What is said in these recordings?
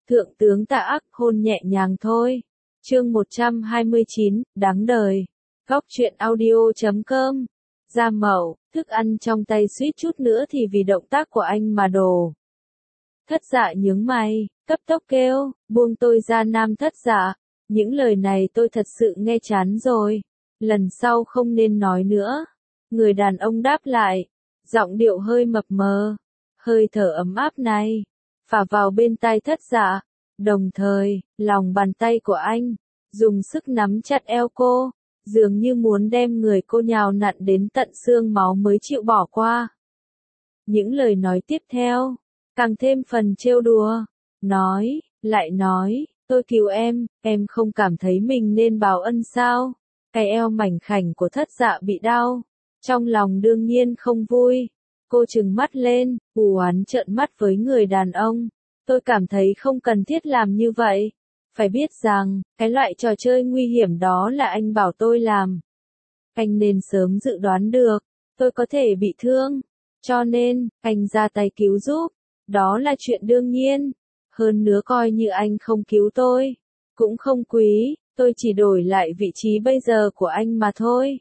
Thượng tướng Tạ Ác hôn nhẹ nhàng thôi. Chương 129, đáng đời. Góc truyện audio.com. Gia Mậu, thức ăn trong tay suýt chút nữa thì vì động tác của anh mà đổ. Thất Dạ nhướng mày, cấp tốc kêu, buông tôi ra Nam Thất Dạ. Những lời này tôi thật sự nghe chán rồi. Lần sau không nên nói nữa. Người đàn ông đáp lại, giọng điệu hơi mập mờ. Hơi thở ấm áp này phả vào bên tai Thất Dạ. Đồng thời, lòng bàn tay của anh dùng sức nắm chặt eo cô, dường như muốn đem người cô nhào nặn đến tận xương máu mới chịu bỏ qua. Những lời nói tiếp theo càng thêm phần trêu đùa. Lại nói, tôi cứu em không cảm thấy mình nên báo ân sao? Cái eo mảnh khảnh của Thất Dạ bị đau, trong lòng đương nhiên không vui. Cô trừng mắt lên, u oán trợn mắt với người đàn ông. Tôi cảm thấy không cần thiết làm như vậy. Phải biết rằng, cái loại trò chơi nguy hiểm đó là anh bảo tôi làm. Anh nên sớm dự đoán được, tôi có thể bị thương. Cho nên, anh ra tay cứu giúp. Đó là chuyện đương nhiên. Hơn nữa coi như anh không cứu tôi, cũng không quý, tôi chỉ đổi lại vị trí bây giờ của anh mà thôi.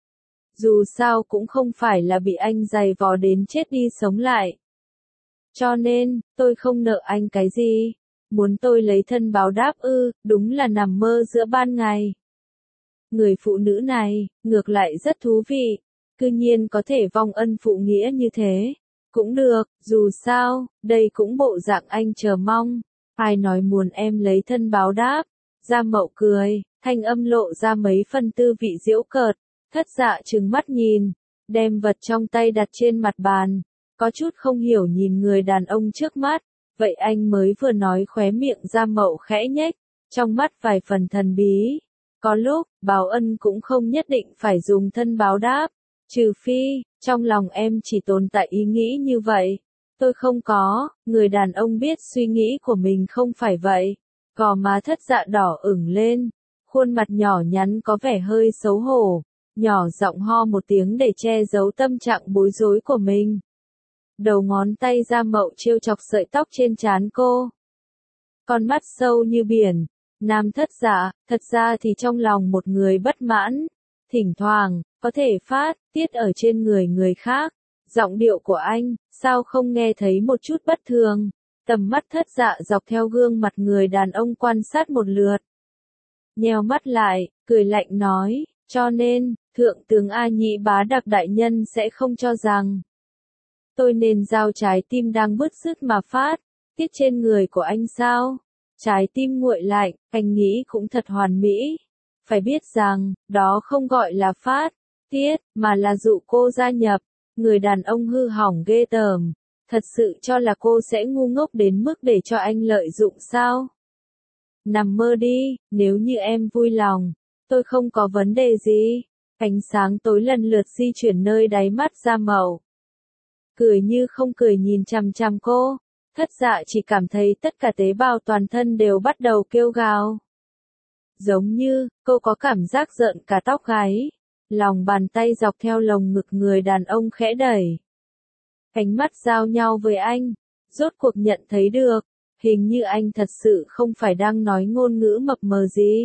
Dù sao cũng không phải là bị anh giày vò đến chết đi sống lại. Cho nên, tôi không nợ anh cái gì. Muốn tôi lấy thân báo đáp ư, đúng là nằm mơ giữa ban ngày. Người phụ nữ này, ngược lại rất thú vị. Cư nhiên có thể vong ân phụ nghĩa như thế. Cũng được, dù sao, đây cũng bộ dạng anh chờ mong. Ai nói muốn em lấy thân báo đáp. Gia Mậu cười, thanh âm lộ ra mấy phân tư vị giễu cợt. Thất Dạ trừng mắt nhìn, đem vật trong tay đặt trên mặt bàn. Có chút không hiểu nhìn người đàn ông trước mắt. Vậy anh mới vừa nói khóe miệng Gia Mậu khẽ nhếch, trong mắt vài phần thần bí. Có lúc, báo ân cũng không nhất định phải dùng thân báo đáp. Trừ phi, trong lòng em chỉ tồn tại ý nghĩ như vậy. Tôi không có, người đàn ông biết suy nghĩ của mình không phải vậy. Gò má Thất Dạ đỏ ửng lên, khuôn mặt nhỏ nhắn có vẻ hơi xấu hổ, nhỏ giọng ho một tiếng để che giấu tâm trạng bối rối của mình. Đầu ngón tay Gia Mậu trêu chọc sợi tóc trên trán cô. Con mắt sâu như biển. Nam Thất Dạ, thật ra thì trong lòng một người bất mãn, thỉnh thoảng có thể phát tiết ở trên người khác. Giọng điệu của anh, sao không nghe thấy một chút bất thường? Tầm mắt Thất Dạ dọc theo gương mặt người đàn ông quan sát một lượt. Nheo mắt lại, cười lạnh nói, cho nên, Thượng tướng A Nhĩ Bá Đặc đại nhân sẽ không cho rằng tôi nên giao trái tim đang bứt rứt mà phát tiết trên người của anh sao? Trái tim nguội lạnh, anh nghĩ cũng thật hoàn mỹ. Phải biết rằng, đó không gọi là phát tiết, mà là dụ cô gia nhập. Người đàn ông hư hỏng ghê tởm. Thật sự cho là cô sẽ ngu ngốc đến mức để cho anh lợi dụng sao? Nằm mơ đi, nếu như em vui lòng, tôi không có vấn đề gì. Ánh sáng tối lần lượt di chuyển nơi đáy mắt Gia Mậu. Cười như không cười nhìn chằm chằm cô. Thất Dạ chỉ cảm thấy tất cả tế bào toàn thân đều bắt đầu kêu gào. Giống như, cô có cảm giác rợn cả tóc gáy. Lòng bàn tay dọc theo lồng ngực người đàn ông khẽ đẩy. Ánh mắt giao nhau với anh. Rốt cuộc nhận thấy được. Hình như anh thật sự không phải đang nói ngôn ngữ mập mờ gì.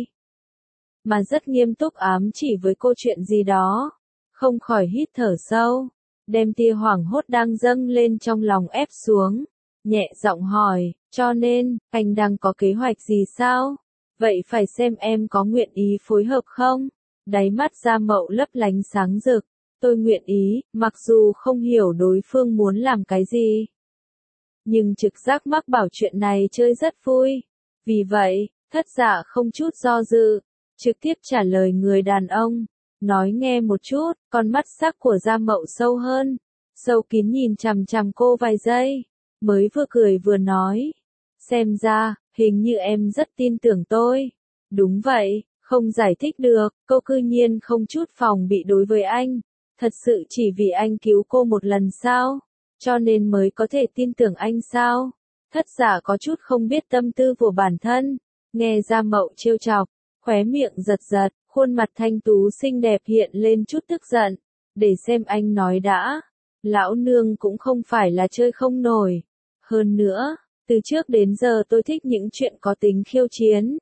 Mà rất nghiêm túc ám chỉ với cô chuyện gì đó. Không khỏi hít thở sâu. Đem tia hoảng hốt đang dâng lên trong lòng ép xuống. Nhẹ giọng hỏi, cho nên, anh đang có kế hoạch gì sao? Vậy phải xem em có nguyện ý phối hợp không? Đáy mắt Gia Mậu lấp lánh sáng rực. Tôi nguyện ý, mặc dù không hiểu đối phương muốn làm cái gì. Nhưng trực giác mắc bảo chuyện này chơi rất vui. Vì vậy, Thất Dạ không chút do dự, trực tiếp trả lời người đàn ông. Nói nghe một chút, con mắt sắc của Gia Mậu sâu hơn. Sâu kín nhìn chằm chằm cô vài giây. Mới vừa cười vừa nói. Xem ra, hình như em rất tin tưởng tôi. Đúng vậy, không giải thích được, cô cư nhiên không chút phòng bị đối với anh. Thật sự chỉ vì anh cứu cô một lần sao? Cho nên mới có thể tin tưởng anh sao? Thất Dạ có chút không biết tâm tư của bản thân. Nghe Gia Mậu trêu chọc, khóe miệng giật giật, khuôn mặt thanh tú xinh đẹp hiện lên chút tức giận. Để xem anh nói đã. Lão nương cũng không phải là chơi không nổi. Hơn nữa, Từ trước đến giờ tôi thích những chuyện có tính khiêu chiến.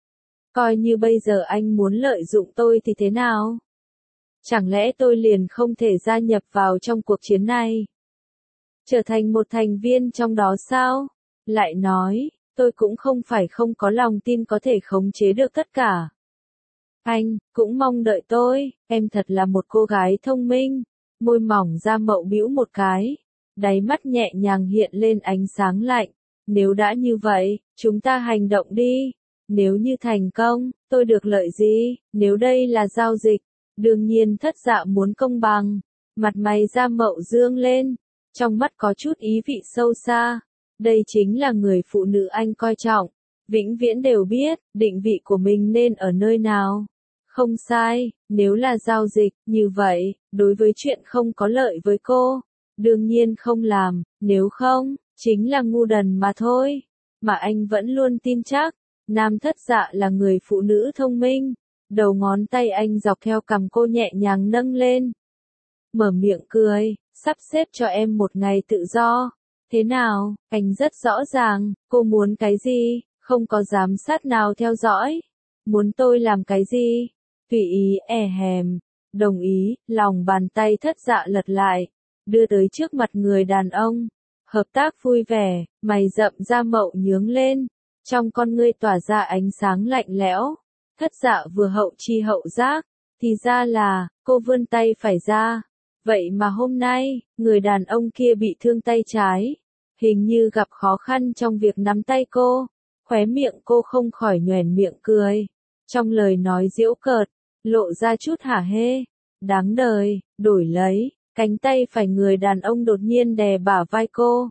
Coi như bây giờ anh muốn lợi dụng tôi thì thế nào? Chẳng lẽ tôi liền không thể gia nhập vào trong cuộc chiến này? Trở thành một thành viên trong đó sao? Lại nói, tôi cũng không phải không có lòng tin có thể khống chế được tất cả. Anh, cũng mong đợi tôi, em thật là một cô gái thông minh. Môi mỏng Gia Mậu bĩu một cái, đáy mắt nhẹ nhàng hiện lên ánh sáng lạnh. Nếu đã như vậy, chúng ta hành động đi. Nếu như thành công, tôi được lợi gì? Nếu đây là giao dịch, đương nhiên Thất Dạ muốn công bằng. Mặt mày Gia Mậu dương lên, trong mắt có chút ý vị sâu xa. Đây chính là người phụ nữ anh coi trọng. Vĩnh viễn đều biết, định vị của mình nên ở nơi nào. Không sai, nếu là giao dịch, như vậy, đối với chuyện không có lợi với cô, đương nhiên không làm, nếu không, chính là ngu đần mà thôi. Mà anh vẫn luôn tin chắc, Nam Thất Dạ là người phụ nữ thông minh. Đầu ngón tay anh dọc theo cằm cô nhẹ nhàng nâng lên. Mở miệng cười, sắp xếp cho em một ngày tự do. Thế nào, anh rất rõ ràng, cô muốn cái gì, không có giám sát nào theo dõi. Muốn tôi làm cái gì? Tùy ý, hèm. Đồng ý, lòng bàn tay Thất Dạ lật lại, đưa tới trước mặt người đàn ông. Hợp tác vui vẻ, mày rậm Gia Mậu nhướng lên. Trong con ngươi tỏa ra ánh sáng lạnh lẽo. Thất Dạ vừa hậu chi hậu giác. Thì ra là, cô vươn tay phải ra. Vậy mà hôm nay, người đàn ông kia bị thương tay trái. Hình như gặp khó khăn trong việc nắm tay cô. Khóe miệng cô không khỏi nhoẻn miệng cười. Trong lời nói giễu cợt, lộ ra chút hả hê. Đáng đời, đổi lấy, cánh tay phải người đàn ông đột nhiên đè bả vai cô.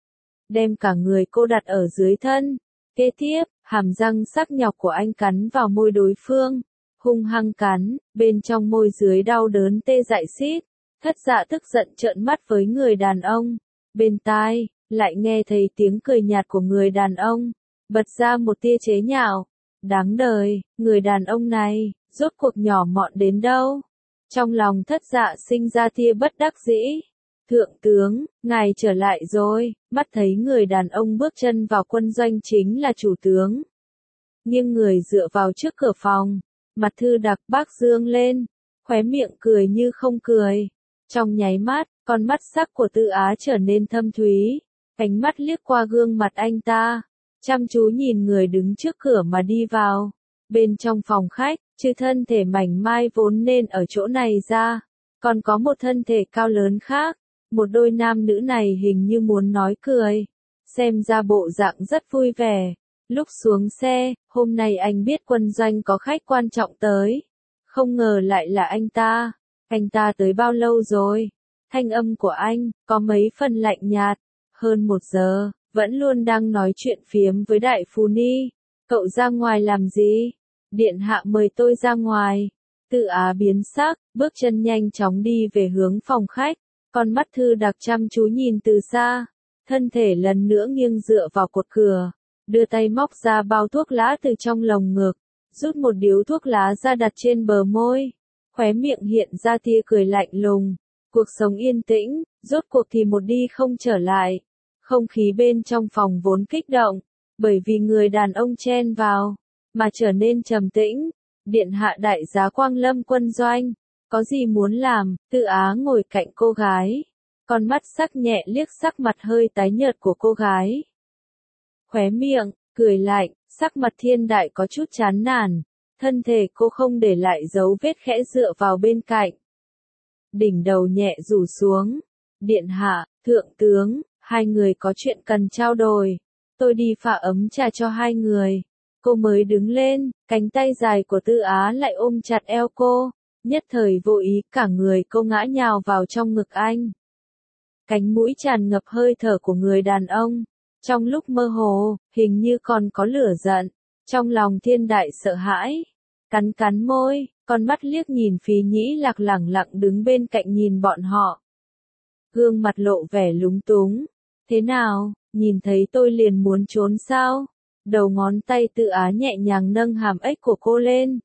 Đem cả người cô đặt ở dưới thân. Kế tiếp, hàm răng sắc nhọc của anh cắn vào môi đối phương. Hung hăng cắn, bên trong môi dưới đau đớn tê dại xít. Thất Dạ tức giận trợn mắt với người đàn ông. Bên tai, lại nghe thấy tiếng cười nhạt của người đàn ông. Bật ra một tia chế nhạo. Đáng đời, người đàn ông này, rốt cuộc nhỏ mọn đến đâu? Trong lòng Thất Dạ sinh ra tia bất đắc dĩ. Thượng tướng, ngài trở lại rồi, mắt thấy người đàn ông bước chân vào quân doanh chính là chủ tướng. Nghiêng người dựa vào trước cửa phòng, mặt Thư Đặc Bác dương lên, khóe miệng cười như không cười. Trong nháy mắt, con mắt sắc của Tư Á trở nên thâm thúy, ánh mắt liếc qua gương mặt anh ta, chăm chú nhìn người đứng trước cửa mà đi vào. Bên trong phòng khách, trừ thân thể mảnh mai vốn nên ở chỗ này ra, còn có một thân thể cao lớn khác. Một đôi nam nữ này hình như muốn nói cười, xem ra bộ dạng rất vui vẻ. Lúc xuống xe, hôm nay anh biết quân doanh có khách quan trọng tới. Không ngờ lại là anh ta. Anh ta tới bao lâu rồi? Thanh âm của anh, có mấy phần lạnh nhạt. Hơn 1 giờ, vẫn luôn đang nói chuyện phiếm với Đại Phù Ni. Cậu ra ngoài làm gì? Điện hạ mời tôi ra ngoài. Tư Á biến sắc, bước chân nhanh chóng đi về hướng phòng khách. Con mắt Thư Đặc chăm chú nhìn từ xa. Thân thể lần nữa nghiêng dựa vào cột cửa. Đưa tay móc ra bao thuốc lá từ trong lồng ngực. Rút một điếu thuốc lá ra đặt trên bờ môi. Khóe miệng hiện ra tia cười lạnh lùng. Cuộc sống yên tĩnh, rốt cuộc thì một đi không trở lại. Không khí bên trong phòng vốn kích động, bởi vì người đàn ông chen vào, mà trở nên trầm tĩnh. Điện hạ đại giá Quang Lâm quân doanh, có gì muốn làm? Tư Á ngồi cạnh cô gái, con mắt sắc nhẹ liếc sắc mặt hơi tái nhợt của cô gái. Khóe miệng, cười lạnh, sắc mặt Thiên Đại có chút chán nản, thân thể cô không để lại dấu vết khẽ dựa vào bên cạnh. Đỉnh đầu nhẹ rủ xuống. Điện hạ, thượng tướng, hai người có chuyện cần trao đổi. Tôi đi pha ấm trà cho hai người. Cô mới đứng lên, cánh tay dài của Tư Á lại ôm chặt eo cô. Nhất thời vô ý cả người cô ngã nhào vào trong ngực anh. Cánh mũi tràn ngập hơi thở của người đàn ông. Trong lúc mơ hồ, hình như còn có lửa giận. Trong lòng Thiên Đại sợ hãi. Cắn cắn môi, con mắt liếc nhìn Phí Nhĩ Lạc lẳng lặng đứng bên cạnh nhìn bọn họ. Gương mặt lộ vẻ lúng túng. Thế nào, nhìn thấy tôi liền muốn trốn sao? Đầu ngón tay Tư Á nhẹ nhàng nâng hàm ếch của cô lên.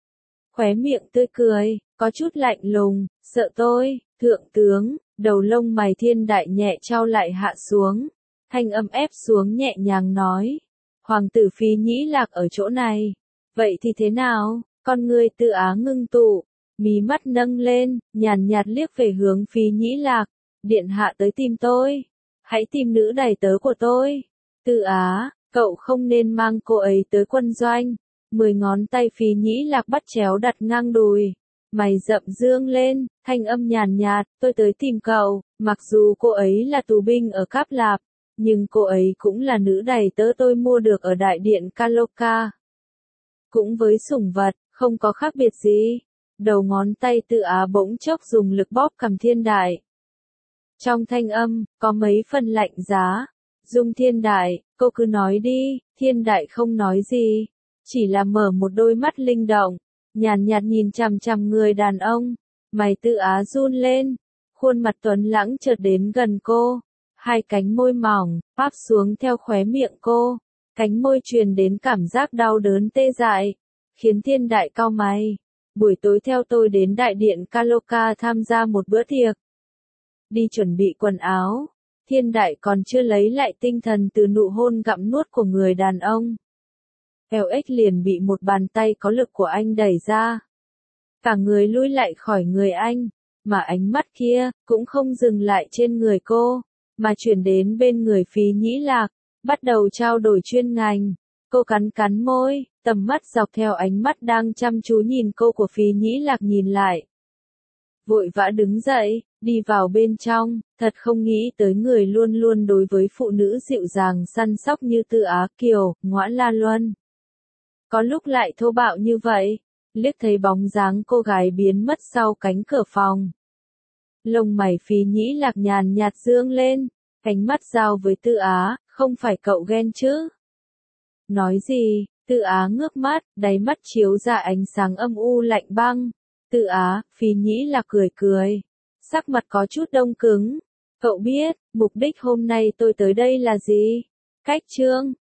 Khóe miệng tươi cười, có chút lạnh lùng, sợ tôi, thượng tướng. Đầu lông mày Thiên Đại nhẹ trao lại hạ xuống. thanh âm ép xuống nhẹ nhàng nói. Hoàng tử Phí Nhĩ Lạc ở chỗ này. Vậy thì thế nào? Con người Tư Á ngưng tụ, mí mắt nâng lên, nhàn nhạt liếc về hướng Phí Nhĩ Lạc. Điện hạ tới tìm tôi. Hãy tìm nữ đầy tớ của tôi. Tư Á, cậu không nên mang cô ấy tới quân doanh. 10 ngón tay Phí Nhĩ Lạc bắt chéo đặt ngang đùi. Mày rậm dương lên, thanh âm nhàn nhạt, tôi tới tìm cậu, mặc dù cô ấy là tù binh ở Cáp Lạp, nhưng cô ấy cũng là nữ đầy tớ tôi mua được ở đại điện Kaloka. Cũng với sủng vật, không có khác biệt gì. Đầu ngón tay Tư Á bỗng chốc dùng lực bóp cằm Thiên Đại. Trong thanh âm, có mấy phần lạnh giá. Dung Thiên Đại, cô cứ nói đi. Thiên Đại không nói gì, chỉ là mở một đôi mắt linh động, nhàn nhạt nhìn chằm chằm người đàn ông. Mày Tư Á run lên, khuôn mặt tuấn lãng chợt đến gần cô. Hai cánh môi mỏng, áp xuống theo khóe miệng cô. Cánh môi truyền đến cảm giác đau đớn tê dại, khiến Thiên Đại cau mày. Buổi tối theo tôi đến đại điện Kaloka tham gia một bữa tiệc. Đi chuẩn bị quần áo. Thiên Đại còn chưa lấy lại tinh thần từ nụ hôn gặm nuốt của người đàn ông. LX liền bị một bàn tay có lực của anh đẩy ra. Cả người lui lại khỏi người anh, mà ánh mắt kia cũng không dừng lại trên người cô, mà chuyển đến bên người Phí Nhĩ Lạc, bắt đầu trao đổi chuyên ngành. Cô cắn cắn môi, tầm mắt dọc theo ánh mắt đang chăm chú nhìn cô của Phí Nhĩ Lạc nhìn lại. Vội vã đứng dậy, đi vào bên trong, thật không nghĩ tới người luôn luôn đối với phụ nữ dịu dàng săn sóc như Tư Á Kiều, Ngõa La Luân. Có lúc lại thô bạo như vậy, liếc thấy bóng dáng cô gái biến mất sau cánh cửa phòng. Lông mày Phí Nhĩ Lạc nhàn nhạt dương lên, cánh mắt giao với Tư Á, không phải cậu ghen chứ? Nói gì? Tư Á ngước mắt, đáy mắt chiếu ra ánh sáng âm u lạnh băng. Tư Á, Phí Nhĩ Lạc cười cười, sắc mặt có chút đông cứng. Cậu biết, mục đích hôm nay tôi tới đây là gì? Cách chương